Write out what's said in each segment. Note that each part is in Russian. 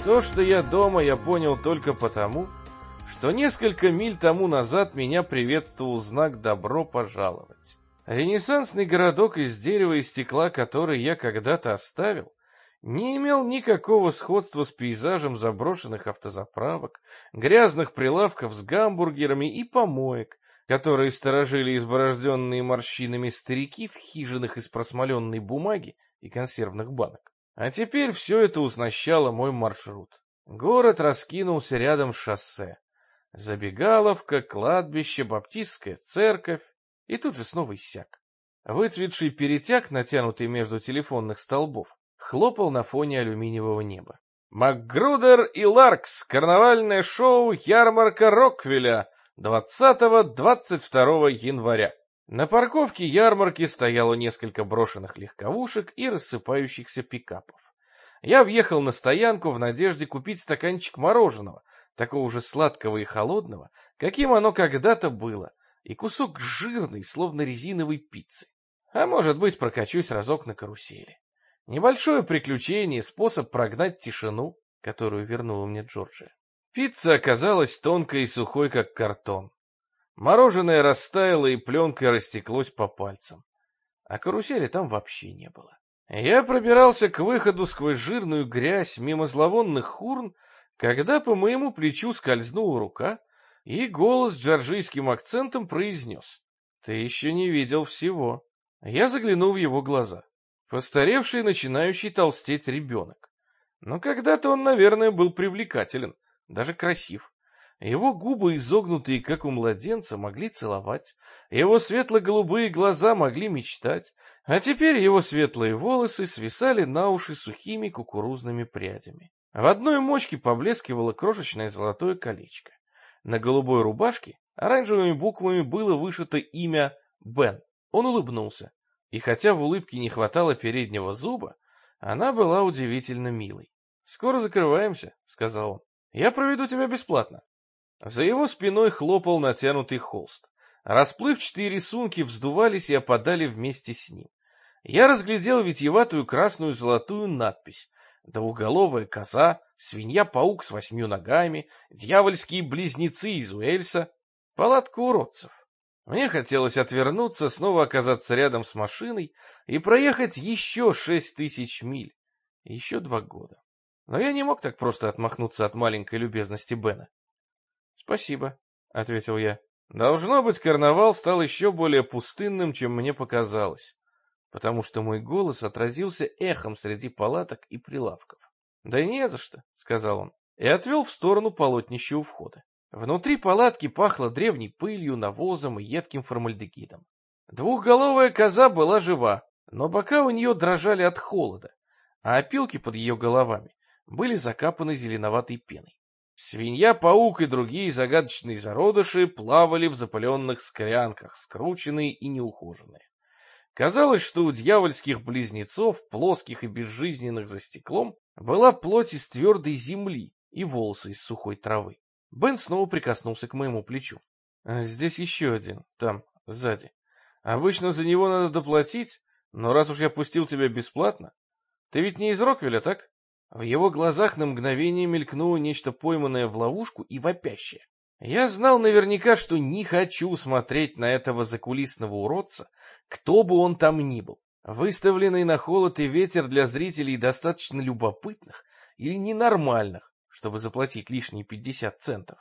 То, что я дома, я понял только потому, что несколько миль тому назад меня приветствовал знак «Добро пожаловать». Ренессансный городок из дерева и стекла, который я когда-то оставил, не имел никакого сходства с пейзажем заброшенных автозаправок, грязных прилавков с гамбургерами и помоек, которые сторожили изборожденные морщинами старики в хижинах из просмоленной бумаги и консервных банок. А теперь все это уснащало мой маршрут. Город раскинулся рядом с шоссе. Забегаловка, кладбище, баптистская церковь, и тут же снова иссяк. Выцветший перетяг, натянутый между телефонных столбов, хлопал на фоне алюминиевого неба. «Макгрудер и Ларкс. Карнавальное шоу «Ярмарка Роквилля» 20-22 января». На парковке ярмарки стояло несколько брошенных легковушек и рассыпающихся пикапов. Я въехал на стоянку в надежде купить стаканчик мороженого, такого же сладкого и холодного, каким оно когда-то было, и кусок жирной, словно резиновой пиццы. А может быть, прокачусь разок на карусели. Небольшое приключение, способ прогнать тишину, которую вернула мне Джорджия. Пицца оказалась тонкой и сухой, как картон. Мороженое растаяло и пленкой растеклось по пальцам. А карусели там вообще не было. Я пробирался к выходу сквозь жирную грязь мимо зловонных урн, когда по моему плечу скользнула рука, и голос с джорджийским акцентом произнес: «Ты еще не видел всего». Я заглянул в его глаза. Постаревший, начинающий толстеть ребенок. Но когда-то он, наверное, был привлекателен, даже красив. Его губы, изогнутые, как у младенца, могли целовать, его светло-голубые глаза могли мечтать, а теперь его светлые волосы свисали на уши сухими кукурузными прядями. В одной мочке поблескивало крошечное золотое колечко. На голубой рубашке оранжевыми буквами было вышито имя Бен. Он улыбнулся, и хотя в улыбке не хватало переднего зуба, она была удивительно милой. «Скоро закрываемся», — сказал он. «Я проведу тебя бесплатно». За его спиной хлопал натянутый холст. Расплывчатые рисунки вздувались и опадали вместе с ним. Я разглядел витиеватую красную золотую надпись: «Двуголовая коза», «Свинья-паук с 8 ногами», «Дьявольские близнецы из Уэльса», «Палатка уродцев». Мне хотелось отвернуться, снова оказаться рядом с машиной и проехать еще 6000 миль, еще 2 года. Но я не мог так просто отмахнуться от маленькой любезности Бена. «Спасибо», — ответил я. Должно быть, карнавал стал еще более пустынным, чем мне показалось, потому что мой голос отразился эхом среди палаток и прилавков. «Да не за что», — сказал он, и отвел в сторону полотнища у входа. Внутри палатки пахло древней пылью, навозом и едким формальдегидом. Двухголовая коза была жива, но бока у нее дрожали от холода, а опилки под ее головами были закапаны зеленоватой пеной. Свинья-паук и другие загадочные зародыши плавали в запыленных склянках, скрученные и неухоженные. Казалось, что у дьявольских близнецов, плоских и безжизненных за стеклом, была плоть из твердой земли и волосы из сухой травы. Бен снова прикоснулся к моему плечу. «Здесь еще один, там, сзади. Обычно за него надо доплатить, но раз уж я пустил тебя бесплатно... Ты ведь не из Роквилля, так?» В его глазах на мгновение мелькнуло нечто пойманное в ловушку и вопящее. Я знал наверняка, что не хочу смотреть на этого закулисного уродца, кто бы он там ни был. Выставленный на холод и ветер для зрителей достаточно любопытных или ненормальных, чтобы заплатить лишние 50 центов.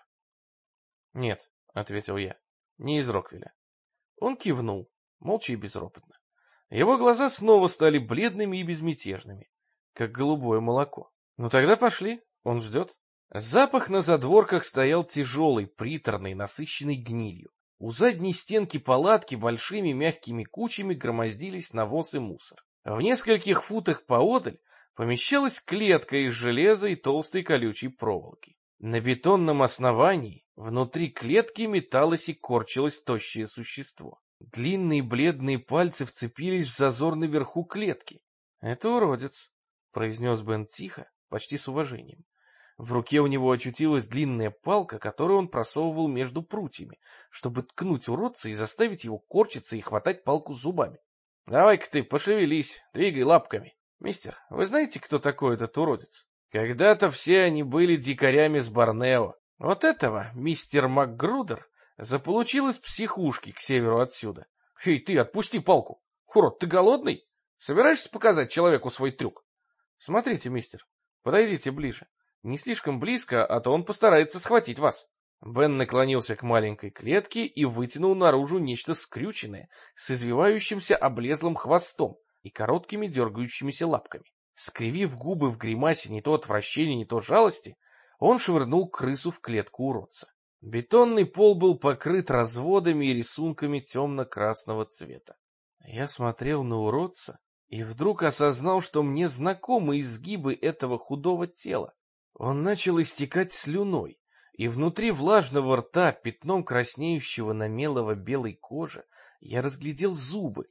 «Нет», — ответил я, — «не из Роквилля». Он кивнул, молча и безропотно. Его глаза снова стали бледными и безмятежными, как голубое молоко. «Ну тогда пошли, он ждет». Запах на задворках стоял тяжелый, приторный, насыщенный гнилью. У задней стенки палатки большими мягкими кучами громоздились навоз и мусор. В нескольких футах поодаль помещалась клетка из железа и толстой колючей проволоки. На бетонном основании внутри клетки металось и корчилось тощее существо. Длинные бледные пальцы вцепились в зазор наверху клетки. «Это уродец», — произнес Бен тихо, почти с уважением. В руке у него очутилась длинная палка, которую он просовывал между прутьями, чтобы ткнуть уродца и заставить его корчиться и хватать палку зубами. «Давай-ка ты пошевелись, двигай лапками. Мистер, вы знаете, кто такой этот уродец?» Когда-то все они были дикарями с Борнео. Вот этого мистер МакГрудер заполучил из психушки к северу отсюда. Эй, ты, отпусти палку! Урод, ты голодный? Собираешься показать человеку свой трюк? Смотрите, мистер, подойдите ближе. Не слишком близко, а то он постарается схватить вас. Бен наклонился к маленькой клетке и вытянул наружу нечто скрюченное, с извивающимся облезлым хвостом и короткими дергающимися лапками. Скривив губы в гримасе не то отвращения, не то жалости, он швырнул крысу в клетку уродца. Бетонный пол был покрыт разводами и рисунками темно-красного цвета. Я смотрел на уродца и вдруг осознал, что мне знакомы изгибы этого худого тела. Он начал истекать слюной, и внутри влажного рта, пятном краснеющего на мелово-белой коже, я разглядел зубы,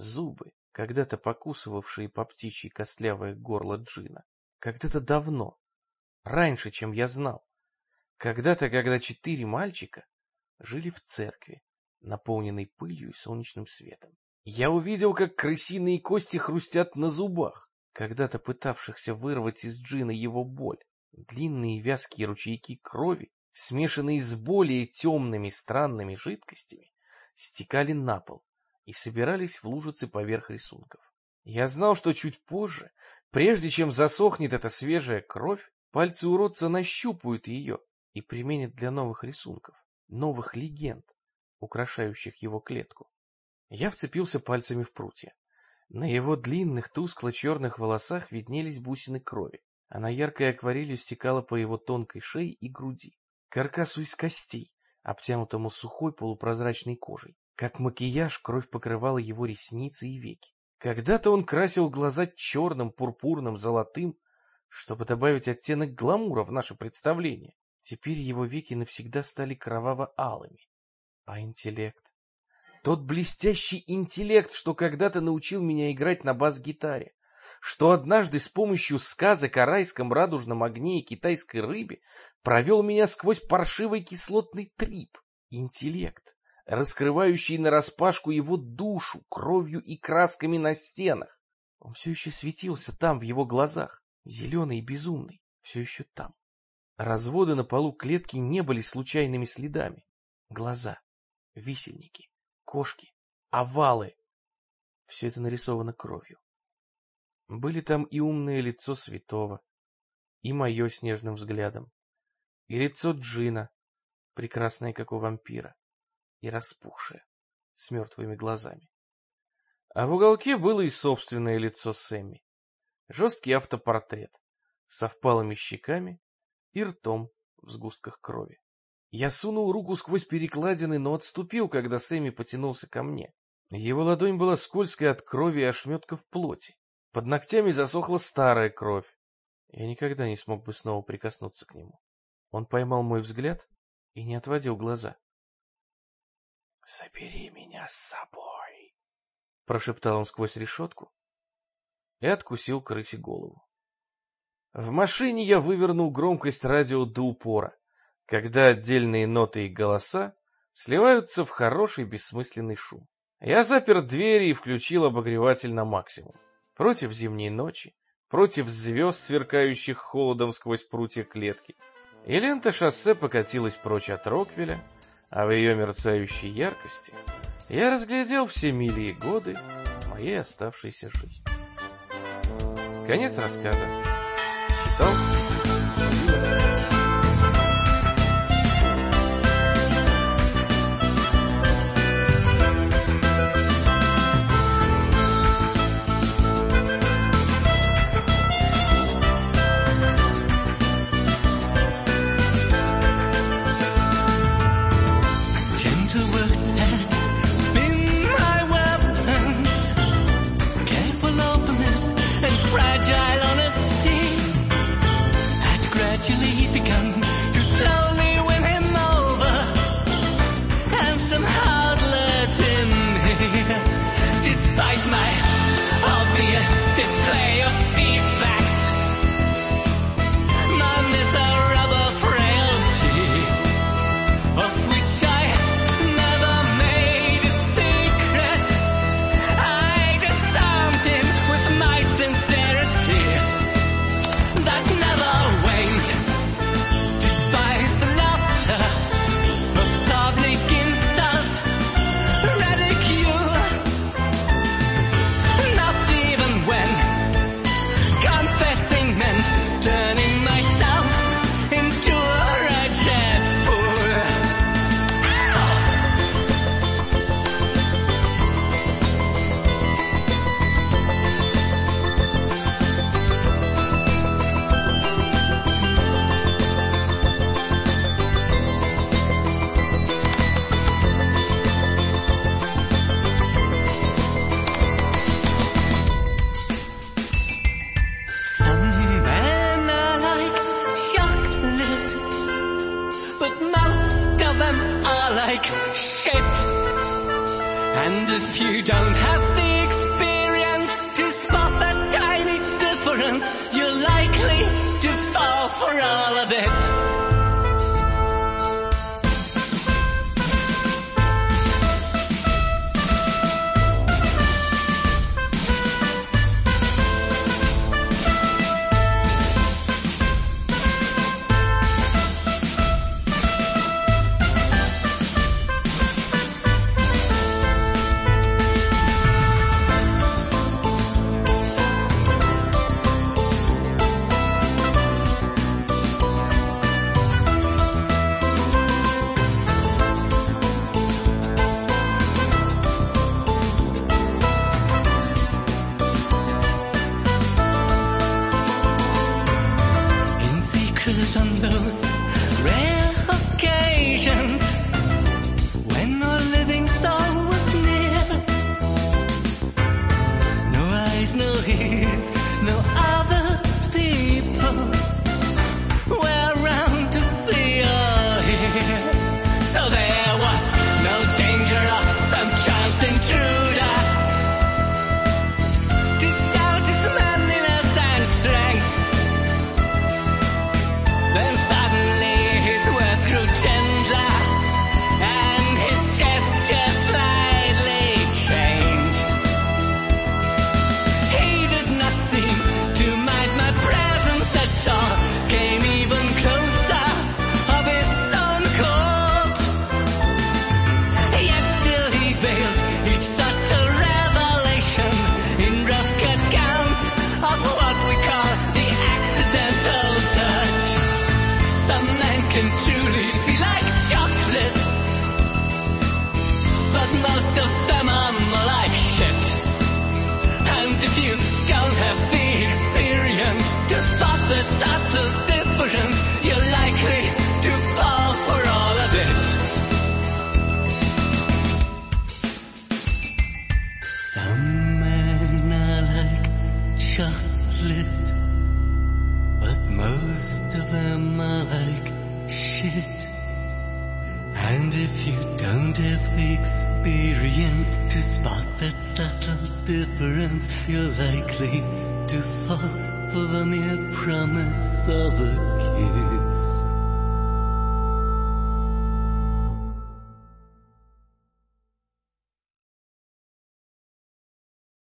когда-то покусывавшие по птичьи костлявое горло Джина. Когда-то давно, раньше, чем я знал. Когда-то, когда 4 мальчика жили в церкви, наполненной пылью и солнечным светом. Я увидел, как крысиные кости хрустят на зубах, когда-то пытавшихся вырвать из Джина его боль. Длинные вязкие ручейки крови, смешанные с более темными странными жидкостями, стекали на пол и собирались в лужицы поверх рисунков. Я знал, что чуть позже, прежде чем засохнет эта свежая кровь, пальцы уродца нащупают ее и применят для новых рисунков, новых легенд, украшающих его клетку. Я вцепился пальцами в прутья. На его длинных, тускло-черных волосах виднелись бусины крови, а на яркой акварели стекала по его тонкой шее и груди, каркасу из костей, обтянутому сухой полупрозрачной кожей. Как макияж, кровь покрывала его ресницы и веки. Когда-то он красил глаза черным, пурпурным, золотым, чтобы добавить оттенок гламура в наше представление. Теперь его веки навсегда стали кроваво-алыми. А интеллект? Тот блестящий интеллект, что когда-то научил меня играть на бас-гитаре, что однажды с помощью сказок о райском радужном огне и китайской рыбе провел меня сквозь паршивый кислотный трип. Интеллект, раскрывающий нараспашку его душу кровью и красками на стенах. Он все еще светился там, в его глазах, зеленый и безумный, все еще там. Разводы на полу клетки не были случайными следами. Глаза, висельники, кошки, овалы — все это нарисовано кровью. Были там и умное лицо святого, и мое с нежным взглядом, и лицо Джина, прекрасное, как у вампира, и распухшее, с мертвыми глазами. А в уголке было и собственное лицо Сэмми, жесткий автопортрет, со впалыми щеками и ртом в сгустках крови. Я сунул руку сквозь перекладины, но отступил, когда Сэмми потянулся ко мне. Его ладонь была скользкой от крови и ошметков плоти. Под ногтями засохла старая кровь. Я никогда не смог бы снова прикоснуться к нему. Он поймал мой взгляд и не отводил глаза. — Забери меня с собой, — прошептал он сквозь решетку и откусил крысе голову. В машине я вывернул громкость радио до упора, когда отдельные ноты и голоса сливаются в хороший бессмысленный шум. Я запер двери и включил обогреватель на максимум. Против зимней ночи, против звезд, сверкающих холодом сквозь прутья клетки. И лента шоссе покатилась прочь от Роквеля, а в ее мерцающей яркости я разглядел все мили и годы моей оставшейся жизни. Конец рассказа. Читал fragile honesty. you don't have the experience to spot that tiny difference, you're likely to fall for all of it. On those rare occasions when our living soul was near, no eyes, no ears, no other people were around to see or hear. So there was no danger of some chance intruder to doubt his manliness and strength. Then suddenly his words grew gentler and his gesture slightly changed. He did not seem to mind my presence at all, came even closer of his own accord. Yet still he veiled each subtle revelation in rough-cut counts of what we call the accidental touch. Some men can truly be like chocolate, but most of them are more like shit. And if you don't have the experience to spot the subtle difference, you're likely to fall for all of it. Some men are like chocolate, but most of them are like shit. And if you don't have the experience to spot that subtle difference, you're likely to fall for the mere promise of a kiss.